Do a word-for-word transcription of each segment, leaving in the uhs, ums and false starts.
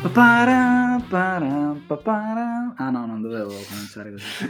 Papara, para, papara. Ah no, non dovevo cominciare così.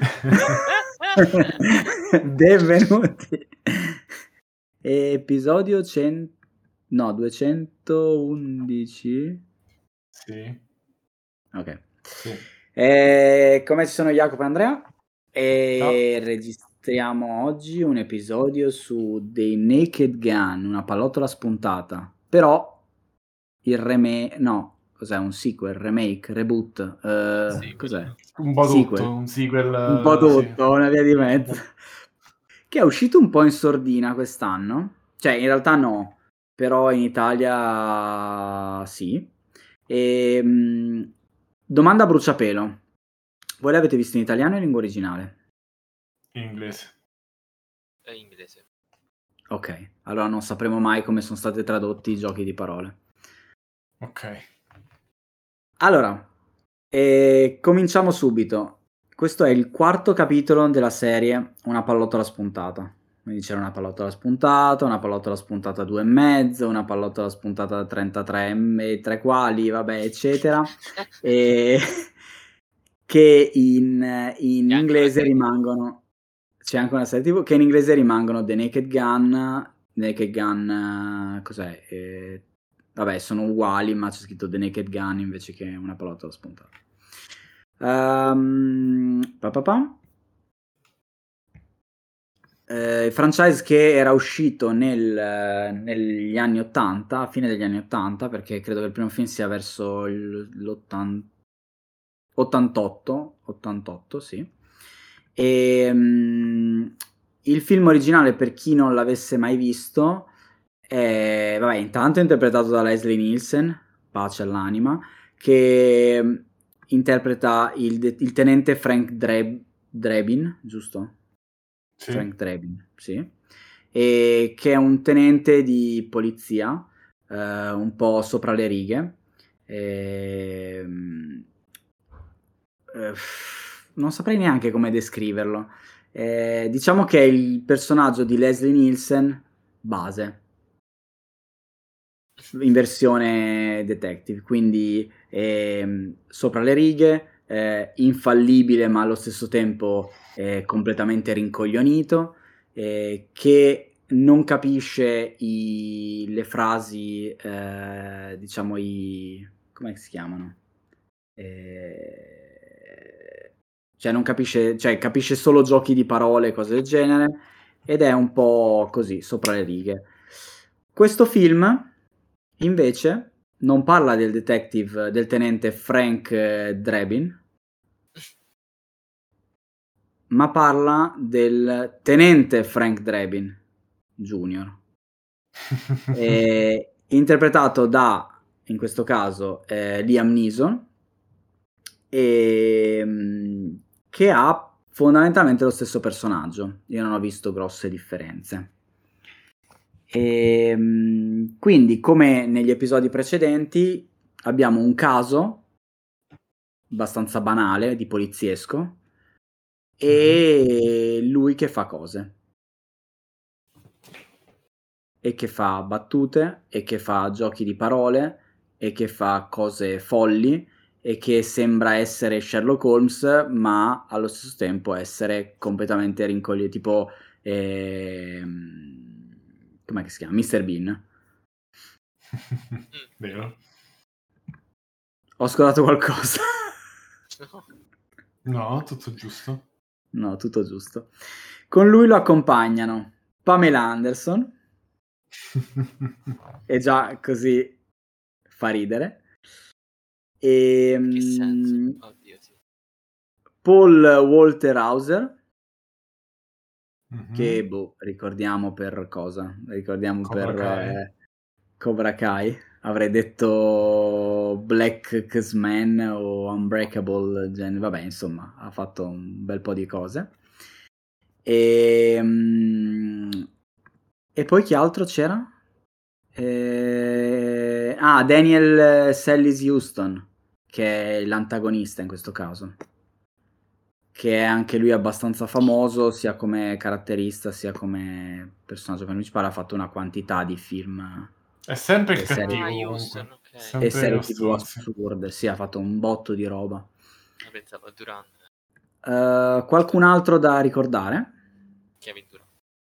Benvenuti. Episodio cen no, duecentoundici? Sì. Ok. Sì. E come ci sono Jacopo e Andrea e Ciao. registriamo oggi un episodio su The Naked Gun, una pallottola spuntata. Però il remake, no, cos'è? Un sequel, remake, reboot, uh, Sequel. cos'è? Un po' Sequel. tutto, un sequel, Un po' tutto, sì. una via di mezzo. Che è uscito un po' in sordina quest'anno. Cioè, in realtà no, però in Italia sì. E, mh, domanda a bruciapelo. Voi l'avete visto in italiano o in lingua originale? In inglese. È inglese. Ok, allora non sapremo mai come sono stati tradotti i giochi di parole. Ok. Allora, eh, cominciamo subito. Questo è il quarto capitolo della serie Una pallottola spuntata. Quindi c'era una pallottola spuntata, una pallottola spuntata due e mezzo, una pallottola spuntata trentatré e tre quali, vabbè, eccetera. E che in, in inglese rimangono... C'è anche una serie tivù che in inglese rimangono The Naked Gun, Naked Gun, cos'è? Eh, vabbè, sono uguali, ma c'è scritto The Naked Gun invece che una pallottola spuntata. Um, pa pa pa. Eh, il franchise che era uscito nel, negli anni ottanta, a fine degli anni ottanta, perché credo che il primo film sia verso l'ottantotto, ottantotto, sì. E, um, il film originale, per chi non l'avesse mai visto, è, vabbè, intanto è interpretato da Leslie Nielsen, pace all'anima, che interpreta il, il tenente Frank Dreb- Drebin, giusto? Sì. Frank Drebin, sì. E che è un tenente di polizia, eh, un po' sopra le righe. E, eh, non saprei neanche come descriverlo. Eh, diciamo che è il personaggio di Leslie Nielsen base, in versione detective, quindi ehm, sopra le righe, eh, infallibile ma allo stesso tempo eh, completamente rincoglionito, eh, che non capisce i, le frasi, eh, diciamo i... come si chiamano? Eh, cioè non capisce, cioè capisce solo giochi di parole, cose del genere, ed è un po' così, sopra le righe. Questo film invece non parla del detective, del tenente Frank eh, Drebin, ma parla del tenente Frank Drebin Junior, eh, interpretato da, in questo caso, eh, Liam Neeson, e, che ha fondamentalmente lo stesso personaggio. Io non ho visto grosse differenze. E, quindi, come negli episodi precedenti, abbiamo un caso abbastanza banale, di poliziesco, e lui che fa cose. E che fa battute, e che fa giochi di parole, e che fa cose folli, e che sembra essere Sherlock Holmes, ma allo stesso tempo essere completamente rincoglionito, tipo... Ehm, com'è che si chiama? mister Bean. Vero? Ho scordato qualcosa. No, tutto giusto. No, tutto giusto. Con lui lo accompagnano Pamela Anderson, e già così fa ridere, e In che senso? mm, Oddio, sì. Paul Walter Hauser, Mhm. che boh, ricordiamo per cosa? Ricordiamo Cobra per Kai. eh, Cobra Kai. Avrei detto Black X-Men o Unbreakable, gen- vabbè, insomma, ha fatto un bel po' di cose. E, mm, e poi chi altro c'era? Eh, ah, Daniel Sellis Houston, che è l'antagonista in questo caso, che è anche lui abbastanza famoso sia come caratterista sia come personaggio principale. Ha fatto una quantità di film È sempre il E serie- cattivo Ah, comunque. Houston, ok. e Sempre serie lo tv stronzo. assurde, sì, ha fatto un botto di roba. Ma pensavo a Durant. Eh, qualcun altro da ricordare? Kevin Durant.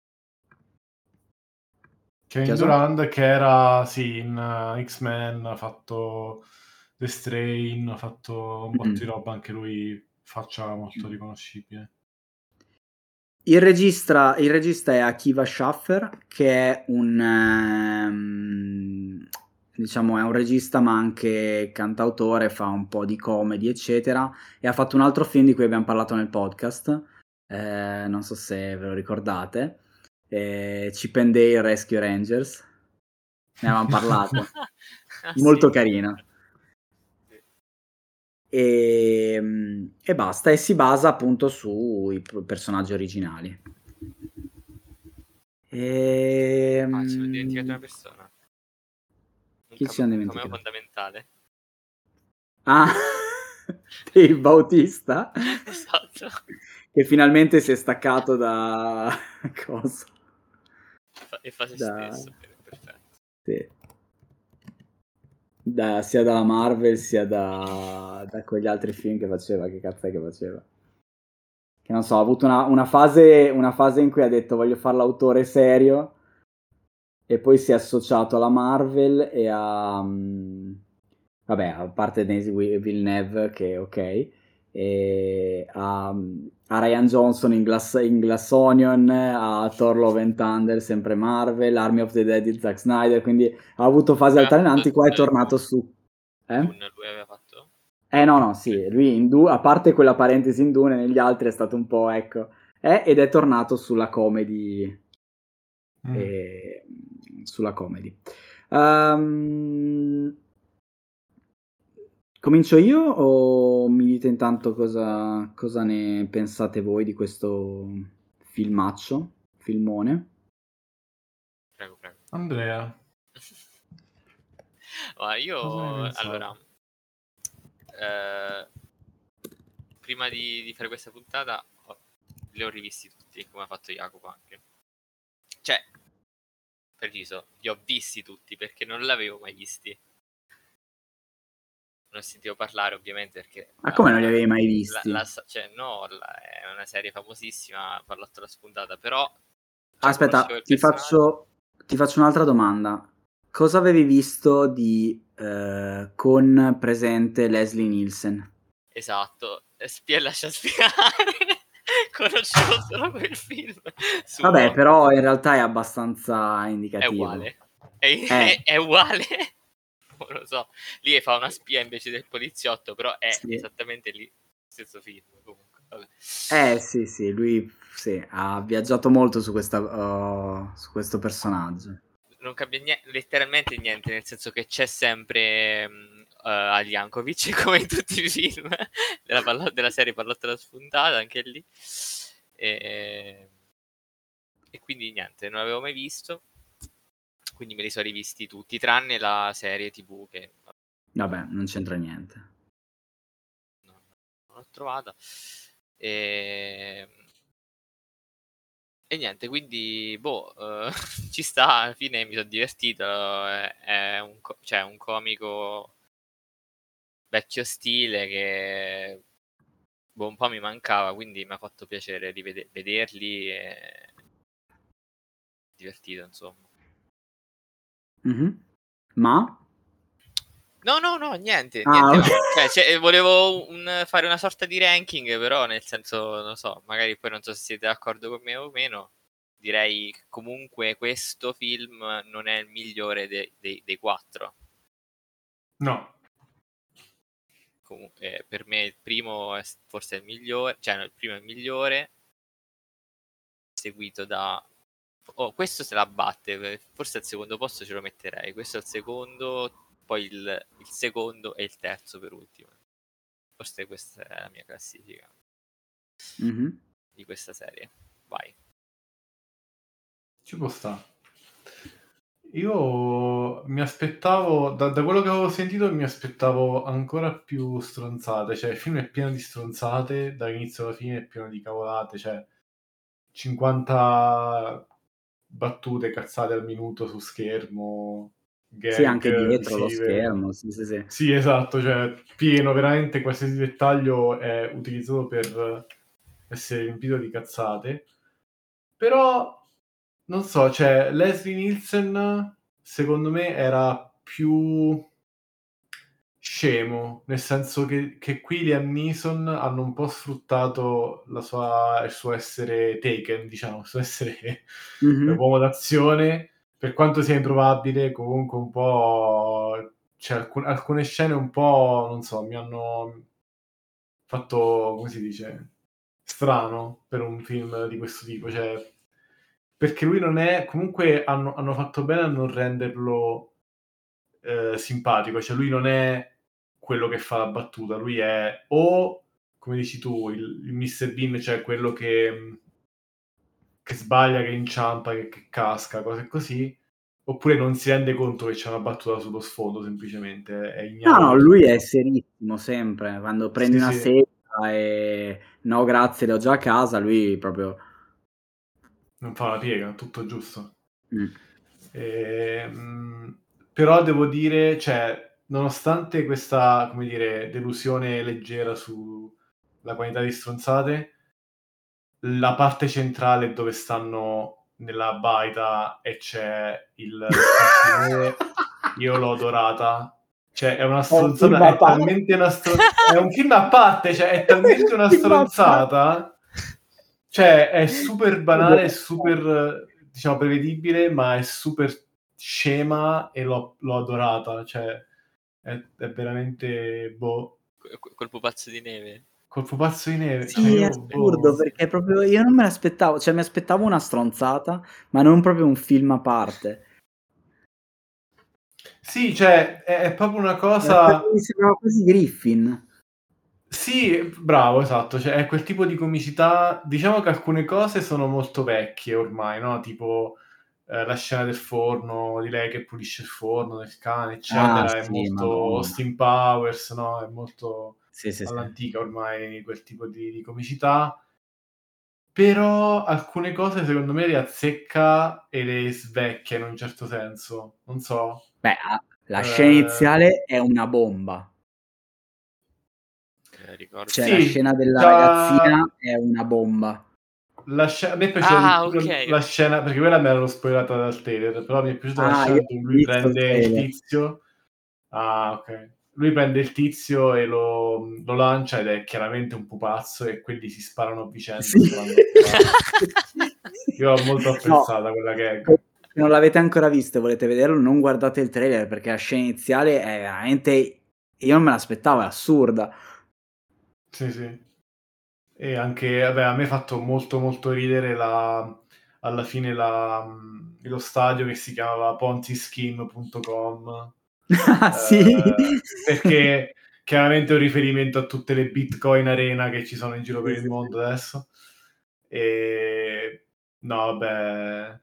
Kevin Chiaso? Durant che era sì in uh, X-Men, ha fatto The Strain, ha fatto un botto di Mm. roba, anche lui faccia molto riconoscibile. Il regista, il regista è Akiva Schaffer, che è un ehm, diciamo è un regista ma anche cantautore, fa un po' di comedy eccetera, e ha fatto un altro film di cui abbiamo parlato nel podcast, eh, non so se ve lo ricordate, eh, Chip and Dale Rescue Rangers, ne avevamo parlato, Ah, molto sì. carino. Sì. E, e basta, e si basa appunto sui p- personaggi originali. E, Ah, ci sono dimenticato una persona. Un chi ci siamo cam- cameo dimenticato? fondamentale. Ah, Dave Bautista, Esatto. che finalmente si è staccato da cosa? Fa- e fa se Da, stesso. Bene, perfetto. sì. Da- sia dalla Marvel sia da, da quegli altri film che faceva. Che cazzo è che faceva? Che non so, ha avuto una, una fase, una fase in cui ha detto voglio fare l'autore serio, e poi si è associato alla Marvel e a mm, vabbè, a parte Daisy Villeneuve che ok, e a, a Ryan Johnson in Glass, in Glass Onion, a Thor Love and Thunder sempre Marvel, Army of the Dead di Zack Snyder, quindi ha avuto fasi Aveva fatto altalenanti. Qua è Dune, tornato lui. su eh? Dune lui aveva fatto? Eh no no sì, lui in Du- a parte quella parentesi in Dune, negli altri è stato un po' ecco, eh, ed è tornato sulla comedy, Mm. e, sulla comedy. Ehm, comincio io o mi dite intanto cosa, cosa ne pensate voi di questo filmaccio, filmone? Prego, prego. Andrea, Ma io, cosa ne pensavi? allora, eh, prima di, di fare questa puntata ho- li ho rivisti tutti, come ha fatto Jacopo anche. Cioè, preciso, li ho visti tutti perché non l'avevo mai visti. Non sentivo parlare ovviamente perché Ma come non li uh, avevi mai la, visti? la, cioè, no, la, è una serie famosissima, Pallottola spuntata, però già conoscevo Aspetta, il ti personaggio. faccio, ti faccio un'altra domanda. Cosa avevi visto di eh, con presente Leslie Nielsen? Esatto, spia e lascia spiare. Conoscevo solo quel film Vabbè, suo. però in realtà è abbastanza È indicativo. uguale. È, Eh, è uguale. Non lo so. Lì fa una spia invece del poliziotto, però è sì. esattamente lì. Stesso film. Comunque, vabbè. Eh sì, sì, lui sì, ha viaggiato molto su, questa, uh, su questo personaggio. Non cambia niente, letteralmente niente, nel senso che c'è sempre um, uh, Al Jankovic come in tutti i film della, pallo- della serie Pallottola spuntata, anche lì. E, e quindi niente, non l'avevo mai visto. Quindi me li sono rivisti tutti, tranne la serie tivù che Vabbè, non c'entra niente. non, non l'ho trovata. E, e niente, quindi boh, eh, ci sta, alla fine mi sono divertito. È, è un, co- cioè, un comico vecchio stile che boh, un po' mi mancava, quindi mi ha fatto piacere rivede- vederli e divertito, insomma. Mhm. Ma? No, no, no, niente, Ah, niente, ok. ma cioè, cioè, volevo un- fare una sorta di ranking, però nel senso, non so, magari poi non so se siete d'accordo con me o meno. Direi che comunque questo film non è il migliore de- dei, dei quattro. No, Comu- eh, per me il primo è s- forse è il migliore, cioè no, il primo è il migliore, seguito da... Oh, questo se la batte, forse al secondo posto ce lo metterei, questo è il secondo, poi il, il secondo e il terzo per ultimo. Forse questa è la mia classifica Mhm. di questa serie. Vai. ci può stare. Io mi aspettavo, da, da quello che avevo sentito, mi aspettavo ancora più stronzate. Cioè, il film è pieno di stronzate, dall'inizio alla fine è pieno di cavolate. Cioè, cinquanta battute cazzate al minuto su schermo, Sì, anche gag dietro lo visive. schermo, sì, sì, sì. Sì, esatto, cioè pieno, veramente qualsiasi dettaglio è utilizzato per essere riempito di cazzate. Però, non so, cioè Leslie Nielsen secondo me era più scemo, nel senso che che qui Liam Neeson hanno un po' sfruttato la sua il suo essere Taken, diciamo, il suo essere Mh-mh. uomo d'azione, per quanto sia improbabile, comunque un po' cioè alcun alcune scene un po', non so, mi hanno fatto, come si dice, strano per un film di questo tipo, cioè perché lui non è comunque hanno hanno fatto bene a non renderlo, ehm, simpatico, cioè lui non è quello che fa la battuta, lui è o, come dici tu, il il mister Bean, cioè quello che mhmm, che sbaglia, che inciampa, che che casca, cose così, oppure non si rende conto che c'è una battuta sullo sfondo semplicemente, è No, ignaro no, di lui è tutto. serissimo sempre. Quando prendi Sì, una sì, sedia e: "No grazie, le ho già a casa", lui proprio non fa una piega, tutto giusto. mh. Ehm, però devo dire, cioè, nonostante questa, come dire, delusione leggera sulla quantità di stronzate, la parte centrale dove stanno nella baita e c'è il pupazzo di neve, io l'ho adorata. Cioè, è una È un film stronzata, a è parte. talmente una stron è un film a parte, cioè è talmente una Film a parte. stronzata, cioè è super banale, è super, diciamo, prevedibile, ma è super scema e l'ho l'ho adorata. Cioè, è è veramente boh. Co co col pupazzo di neve. Col pupazzo di neve, cioè Sì, è io assurdo boh. perché proprio io non me l'aspettavo, cioè mi aspettavo una stronzata, ma non proprio un film a parte. Sì, cioè è è proprio una Era quasi cosa. mi sembrava quasi Griffin. Sì, bravo, esatto, cioè è quel tipo di comicità, diciamo che alcune cose sono molto vecchie ormai, no, tipo, ehm, la scena del forno, di lei che pulisce il forno, del cane, Ah eccetera, è sì, molto madonna. Austin Powers, no, è molto Sì, sì, sì. all'antica ormai quel tipo di di comicità, però alcune cose secondo me le azzecca e le svecchia in un certo senso, non so. Beh, a la scena Ehm iniziale è una bomba. Ehm, ricordo Cioè la sì, scena della già. ragazzina è una bomba. La sce a me è piaciuta di Ah, più okay, la okay. scena perché quella me l'hanno spoilerata dal trailer, però mi è piaciuta la Ah, io scena in ho cui lui visto il prende il trailer. tizio. Ah, okay. Lui prende il tizio e lo mhmm, lo lancia ed è chiaramente un pupazzo e quelli si sparano a vicenda Sì. sparando al pupazzo. Io l'ho molto No, apprezzata quella se gag. non l'avete ancora visto e volete vederlo, non guardate il trailer perché la scena iniziale è veramente io non me l'aspettavo, è assurda. Sì, sì. E anche vabbè, a me ha fatto molto, molto ridere la alla fine la mhmm, lo stadio che si chiamava ponzischeme punto com. Ah sì? Ehm, perché chiaramente è un riferimento a tutte le Bitcoin Arena che ci sono in giro per Sì, il sì, sì. mondo adesso. Ehm, no vabbè,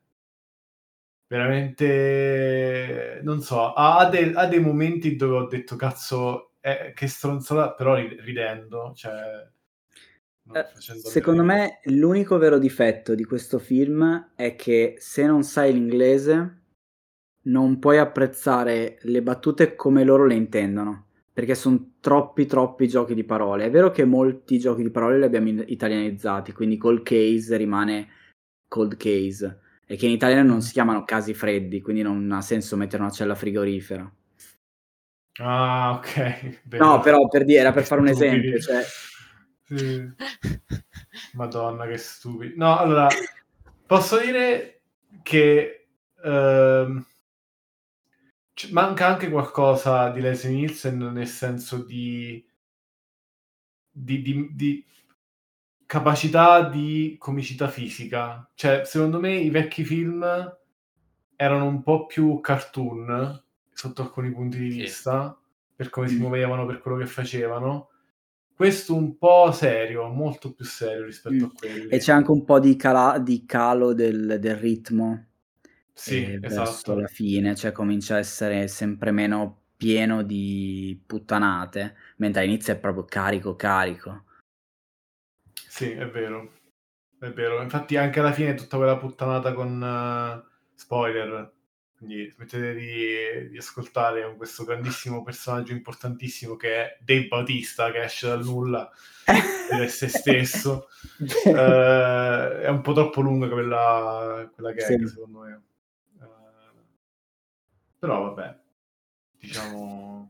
veramente non so, ha ha de ha dei momenti dove ho detto: "Cazzo, eh, che stronzata", però ri ridendo, cioè Ehm, no, facendomela secondo ridere. me l'unico vero difetto di questo film è che se non sai l'inglese non puoi apprezzare le battute come loro le intendono, perché son troppi, troppi giochi di parole. È vero che molti giochi di parole li abbiamo in italianizzati, quindi cold case rimane cold case, e che in italiano non Mh-mh. si chiamano casi freddi, quindi non ha senso mettere una cella frigorifera. Ah, okay, No, vero. però per dire era Che per fare un stupidi. esempio, cioè Sì. Madonna che stupidi. No, allora, posso dire che, ehm, c manca anche qualcosa di Leslie Nielsen, nel senso di di di di capacità di comicità fisica. Cioè, secondo me i vecchi film erano un po' più cartoon, sotto alcuni punti di Sì. vista, per come si mh. muovevano, per quello che facevano. Questo un po' serio, molto più serio rispetto Mh. a E quelli. c'è anche un po' di cala di calo del del ritmo, Sì, ehm, verso la esatto. fine, cioè comincia a essere sempre meno pieno di puttanate, mentre all'inizio è proprio carico, carico. Sì, è vero, è vero. Infatti anche alla fine tutta quella puttanata con spoiler, quindi smettete di, di ascoltare questo grandissimo personaggio importantissimo che è Dave Bautista, che esce dal nulla ed è se stesso. uh, è un po' troppo lunga quella, quella gag, sì, secondo me. Uh, però vabbè, diciamo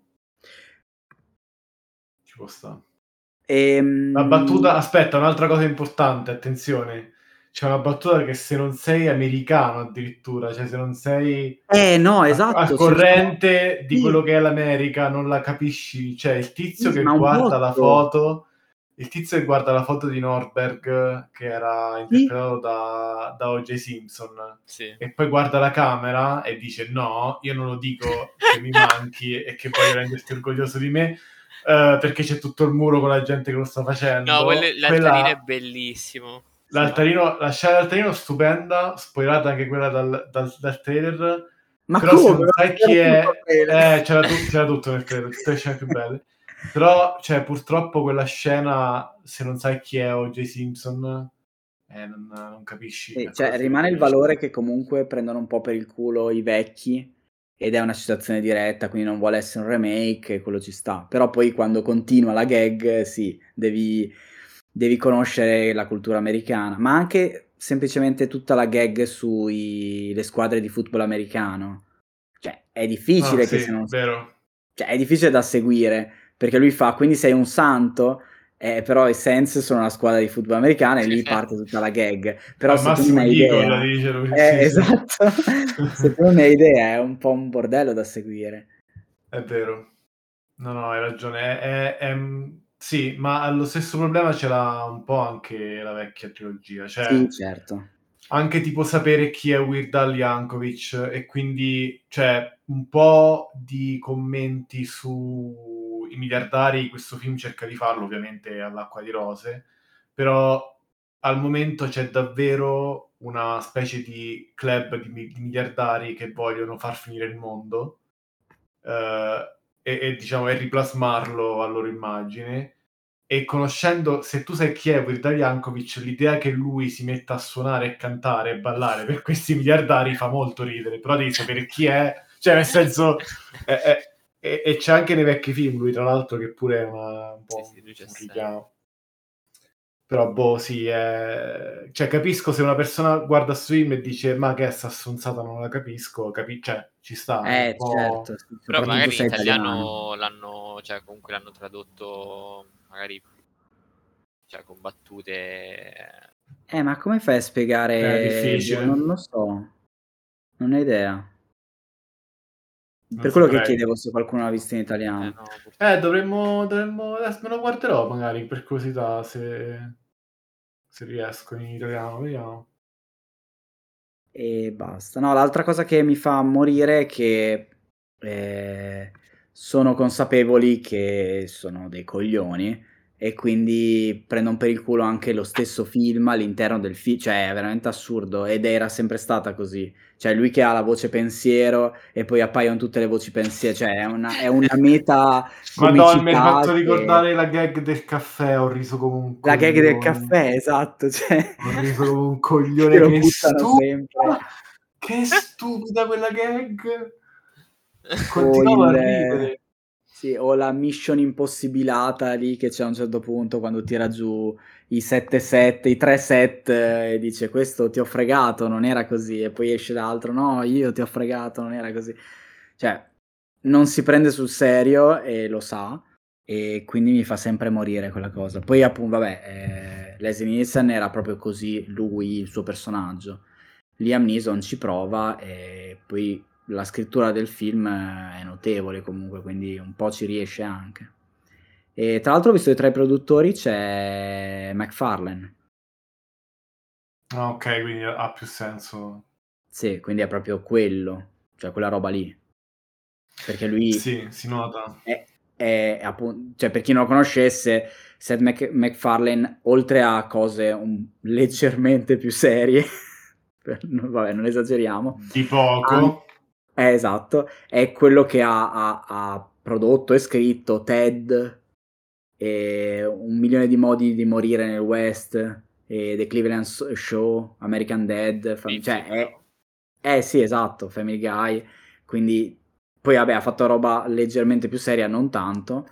ci può stare. Ehm... La battuta, aspetta, un'altra cosa importante, attenzione, c'è una battuta che se non sei americano addirittura, cioè se non sei eh, no, esatto, al corrente sono... di quello che è l'America, non la capisci. Cioè il tizio sì, che guarda la foto, il tizio che guarda la foto di Nordberg, che era interpretato sì. da, da O J Simpson, sì. e poi guarda la camera e dice no, io non lo dico che mi manchi e che voglio renderti orgoglioso di me, Uh, perché c'è tutto il muro con la gente che lo sta facendo. No, quello, l'altarino quella... è bellissimo. L'altarino, la scena dell'altarino stupenda, spoilerata anche quella dal, dal, dal trailer. Ma però come? se non sai chi è, eh, c'era, tu, c'era tutto nel trailer, tutte le scene più belle. Però, cioè, purtroppo quella scena, se non sai chi è O J Simpson, eh, non, non capisci. Sì, cioè, rimane il valore che comunque prendono un po' per il culo i vecchi, ed è una citazione diretta, quindi non vuole essere un remake, quello ci sta. Però poi quando continua la gag, sì, devi, devi conoscere la cultura americana, ma anche semplicemente tutta la gag sulle squadre di football americano. Cioè, è difficile ah, che sì, se non... vero. Cioè, è difficile da seguire, perché lui fa, quindi sei un santo... Eh, però i Saints sono una squadra di football americana e lì parte tutta la gag. Però Al se tu massimo non hai idea, dice lui, eh, sì, esatto. Se tu non hai idea è un po' un bordello da seguire. È vero. No, no, hai ragione. È, è, è, sì, ma lo stesso problema ce l'ha un po' anche la vecchia trilogia. Cioè, sì, certo. Anche tipo sapere chi è Weird Al Yankovic e quindi, cioè, un po' di commenti sui miliardari, questo film cerca di farlo ovviamente all'acqua di rose, però al momento c'è davvero una specie di club di, di miliardari che vogliono far finire il mondo eh, e, e diciamo e riplasmarlo a loro immagine. E conoscendo, se tu sai chi è Weird Al Yankovic, l'idea che lui si metta a suonare e cantare e ballare per questi miliardari fa molto ridere, però devi sapere chi è, cioè nel senso eh, eh, e, e c'è anche nei vecchi film lui, tra l'altro, che pure è una, un po' sì, sì, un richiamo. Però boh, sì, è... cioè capisco se una persona guarda su film e dice ma che è sta stronzata, non la capisco, capi... cioè ci sta. Eh, un po'... certo. Però magari in italiano l'hanno, cioè comunque l'hanno tradotto magari cioè con battute... Eh, ma come fai a spiegare? È difficile. Non lo so. Non ho idea. Non per quello saprei. che chiedevo se qualcuno l'ha visto in italiano. Eh, no, eh dovremmo, dovremmo... Adesso me lo guarderò magari per curiosità se, se riesco in italiano, vediamo. E basta. No, l'altra cosa che mi fa morire è che eh, sono consapevoli che sono dei coglioni e quindi prendono per il culo anche lo stesso film all'interno del film, cioè è veramente assurdo, ed era sempre stata così. Cioè lui che ha la voce pensiero e poi appaiono tutte le voci pensiero, cioè è una, è una meta Madonna, mi hai fatto che... ricordare la gag del caffè, ho riso come un la coglione. gag del caffè, esatto, cioè... ho riso come un coglione, che, che stupida, che stupida quella gag. Continuavo il... a ridere. Sì, o la mission impossibilata lì che c'è a un certo punto quando tira giù i sette sette, i tre set e dice questo ti ho fregato, non era così, e poi esce l'altro, no, io ti ho fregato, non era così. Cioè, non si prende sul serio e lo sa, e quindi mi fa sempre morire quella cosa. Poi appunto, vabbè, eh, Leslie Nielsen era proprio così, lui, il suo personaggio. Liam Neeson ci prova e poi la scrittura del film è notevole comunque, quindi un po' ci riesce anche. E tra l'altro ho visto che tra i produttori c'è McFarlane. Ah, ok, quindi ha più senso. Sì, quindi è proprio quello, cioè quella roba lì. Perché lui... Sì, si nota. È, è, è appunto, cioè per chi non lo conoscesse, Seth Mac- MacFarlane, oltre a cose un, leggermente più serie, per, vabbè, non esageriamo. Di poco. Eh, esatto, è quello che ha, ha, ha prodotto e scritto Ted, e Un milione di modi di morire nel West, e The Cleveland Show, American Dad, fam- cioè è, Eh sì, esatto, Family Guy, quindi poi vabbè ha fatto roba leggermente più seria, non tanto,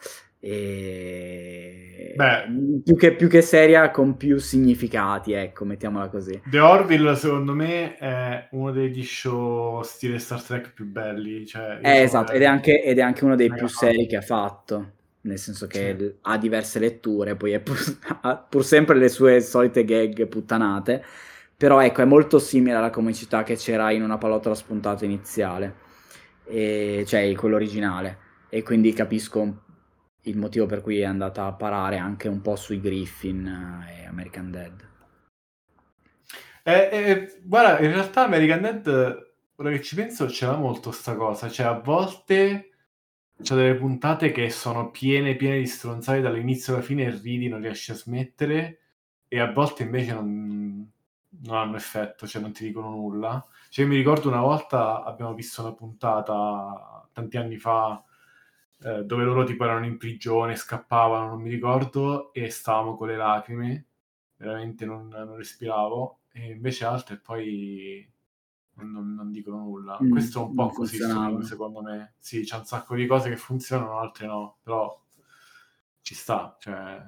e Beh, più che, più che seria con più significati, ecco, mettiamola così. The Orville secondo me è uno degli show stile Star Trek più belli, cioè io Eh, sono esatto, ed è anche, ed è anche uno dei mega più fan. seri che ha fatto, nel senso che Sì. l- ha diverse letture, poi è pur, ha pur sempre le sue solite gag puttanate, però ecco, è molto simile alla comicità che c'era in Una pallottola spuntata iniziale, e, cioè quello originale, e quindi capisco un- il motivo per cui è andata a parare anche un po' sui Griffin eh, e American Dad. Eh, eh, guarda, in realtà American Dad, ora che ci penso, c'era molto sta cosa, cioè a volte c'è delle puntate che sono piene piene di stronzate dall'inizio alla fine e ridi, non riesci a smettere, e a volte invece non, non hanno effetto, cioè non ti dicono nulla. Cioè, io mi ricordo una volta abbiamo visto una puntata tanti anni fa eh, dove loro tipo erano in prigione, scappavano, non mi ricordo, e stavamo con le lacrime, veramente non, non respiravo, e invece altre poi non, non dicono nulla. Mm, Questo è un non po' così sto film, funzionavano. secondo me. Sì, c'è un sacco di cose che funzionano, altre no, però ci sta, cioè...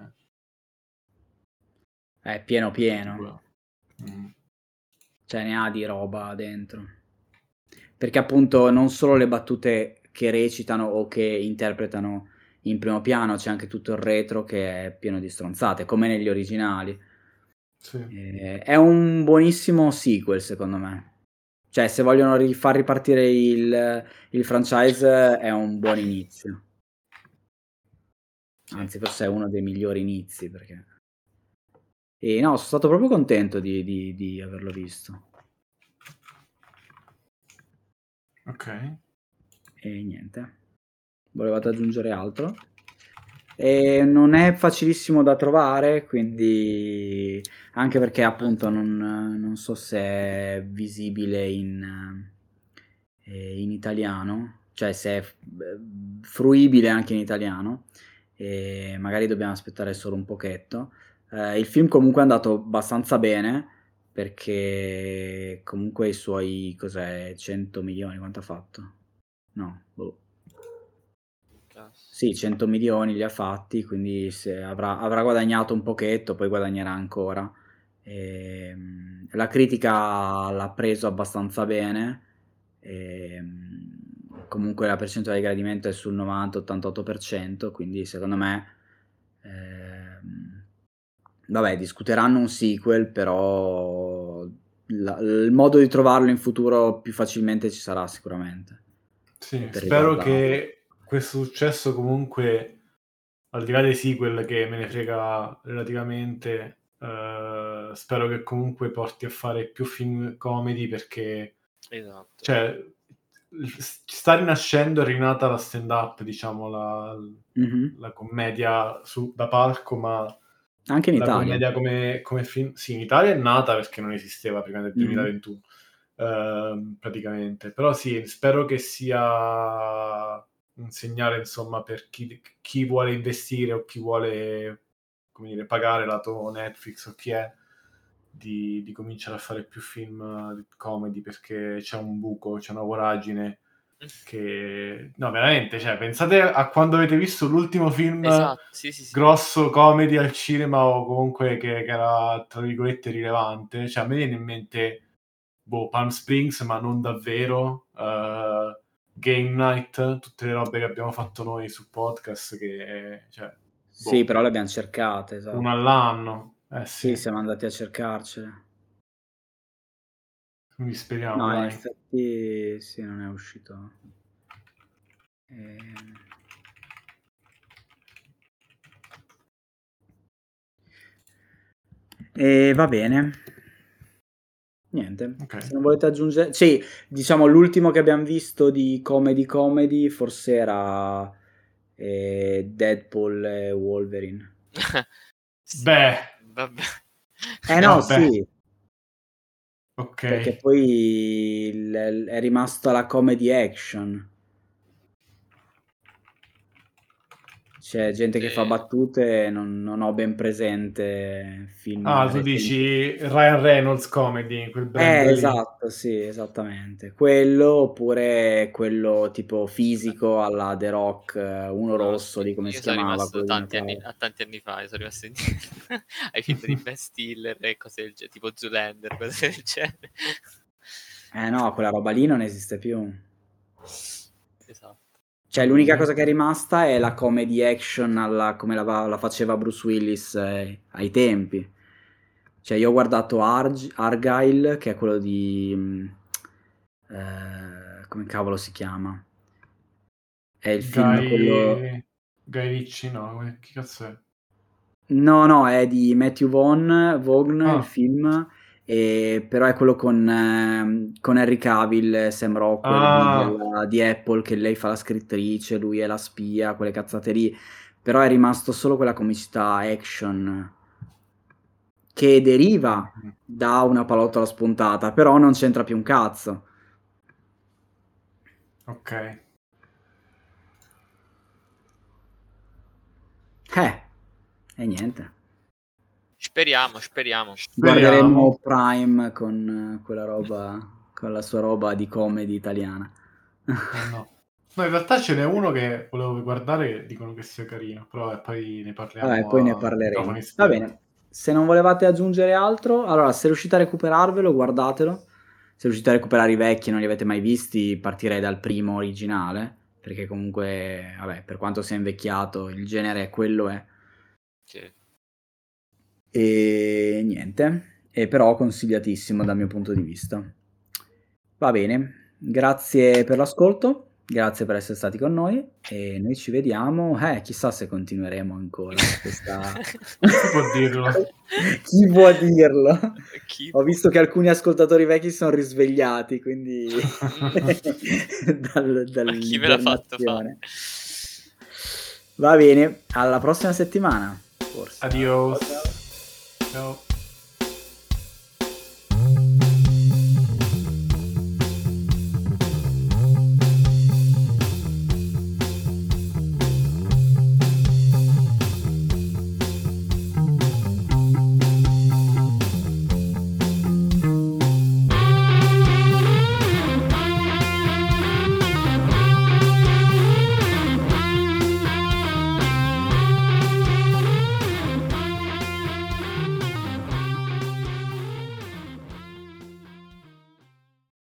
È pieno pieno. tipo, mm. Cioè ne ha di roba dentro. Perché appunto non solo le battute che recitano o che interpretano in primo piano, c'è anche tutto il retro che è pieno di stronzate, come negli originali. Sì. Eh, è un buonissimo sequel, secondo me. Cioè, se vogliono ri- far ripartire il, il franchise, è un buon inizio. Sì. Anzi, forse è uno dei migliori inizi, perché... E no, sono stato proprio contento di, di- di averlo visto. Ok. E niente. Volevate aggiungere altro? E non è facilissimo da trovare, quindi anche perché appunto non, non so se è visibile in, eh, in italiano, cioè se è f- eh, fruibile anche in italiano, e magari dobbiamo aspettare solo un pochetto. Eh, il film comunque è andato abbastanza bene, perché comunque i suoi, cos'è, cento milioni, quanto ha fatto? No, boh. Sì, cento milioni li ha fatti, quindi se avrà, avrà guadagnato un pochetto, poi guadagnerà ancora. Ehm, la critica l'ha preso abbastanza bene, ehm, comunque la percentuale di gradimento è sul novanta ottantotto per cento, quindi secondo me, ehm, vabbè, discuteranno un sequel, però la- il modo di trovarlo in futuro più facilmente ci sarà sicuramente Sì, per spero riguardarlo. che questo successo comunque, al di là dei sequel che me ne frega relativamente, eh, spero che comunque porti a fare più film comedy perché, Esatto. cioè, sta rinascendo, è rinata la stand-up, diciamo, la, Mhm. la commedia su, da palco, ma Anche in la Italia. commedia come, come film... Sì, in Italia è nata perché non esisteva prima del Mhm. duemilaventuno, ehm, praticamente. Però sì, spero che sia un segnale, insomma, per chi, chi vuole investire o chi vuole, come dire, pagare lato Netflix o chi è, di, di cominciare a fare più film eh, comedy, perché c'è un buco, c'è una voragine che... No, veramente, cioè, pensate a quando avete visto l'ultimo film Esatto, sì, sì, sì. grosso comedy al cinema o comunque che, che era, tra virgolette, rilevante. Cioè, a me viene in mente, boh, Palm Springs, ma non davvero, uh, Game Night, tutte le robe che abbiamo fatto noi su podcast, che, cioè, Sì, boh, però le abbiamo cercate, esatto. uno all'anno. Eh Sì, sì, siamo andati a cercarcele. quindi speriamo, No, in dai. effetti sì, non è uscito. Ehm. E va bene. Niente, Ok. se non volete aggiungere... Sì, diciamo l'ultimo che abbiamo visto di comedy comedy forse era eh, Deadpool e Wolverine. Sì, Beh, vabbè. Eh no, vabbè, sì, ok. perché poi il- è rimasto la comedy action. c'è gente Sì. che fa battute, non, non ho ben presente film Ah, tu recenti. dici Ryan Reynolds comedy, quel brand Eh, lì. esatto, sì, esattamente. Quello, oppure quello tipo fisico alla The Rock, eh, uno No, rosso, sì, di come io si sono chiamava, rimasto quello di tanti anni, Natale. a tanti anni fa, io sono rimasto indietro ai film di Ben Stiller e cose del genere, tipo Zoolander, cose del genere. Eh no, quella roba lì non esiste più. Esatto. Cioè, l'unica cosa che è rimasta è la comedy action alla, come la, la faceva Bruce Willis eh, ai tempi. Cioè, io ho guardato Arg- Argyle, che è quello di... mh, eh, come cavolo si chiama? È il film quello... Guy... Guy Ritchie, no, come- che cazzo è? No, no, è di Matthew Vaughn, Vaughn il Ah, film, e- però è quello con, ehm, con Henry Cavill, Sam Rockwell di, ah, della- di Apple, che lei fa la scrittrice, lui è la spia, quelle cazzate lì, però è rimasto solo quella comicità action che deriva mhm. da una pallottola spuntata, però non c'entra più un cazzo. Ok. Eh, e niente. Speriamo, speriamo. Guarderemo Speriamo. Prime con eh, quella roba, con la sua roba di comedy italiana. Eh no. No, in realtà ce n'è uno che volevo guardare che dicono che sia carino, però eh, poi ne Vabbè, parliamo poi ne a microfoni parleremo. Va spenti. bene, se non volevate aggiungere altro, allora se riuscite a recuperarvelo, guardatelo. Se riuscite a recuperare i vecchi e non li avete mai visti, partirei dal primo originale, perché comunque, vabbè, per quanto sia invecchiato, il genere è quello è. Sì. E niente, e però consigliatissimo dal mio punto di vista. Va bene, grazie per l'ascolto, grazie per essere stati con noi e noi ci vediamo, eh, chissà se continueremo ancora questa... Chi può dirlo? Chi può dirlo? Chi Ho può- visto che alcuni ascoltatori vecchi si sono risvegliati, quindi dal- Ma chi me l'ha fatto fare? dall'ibernazione. Va bene, alla prossima settimana, forse. Adios. Ciao.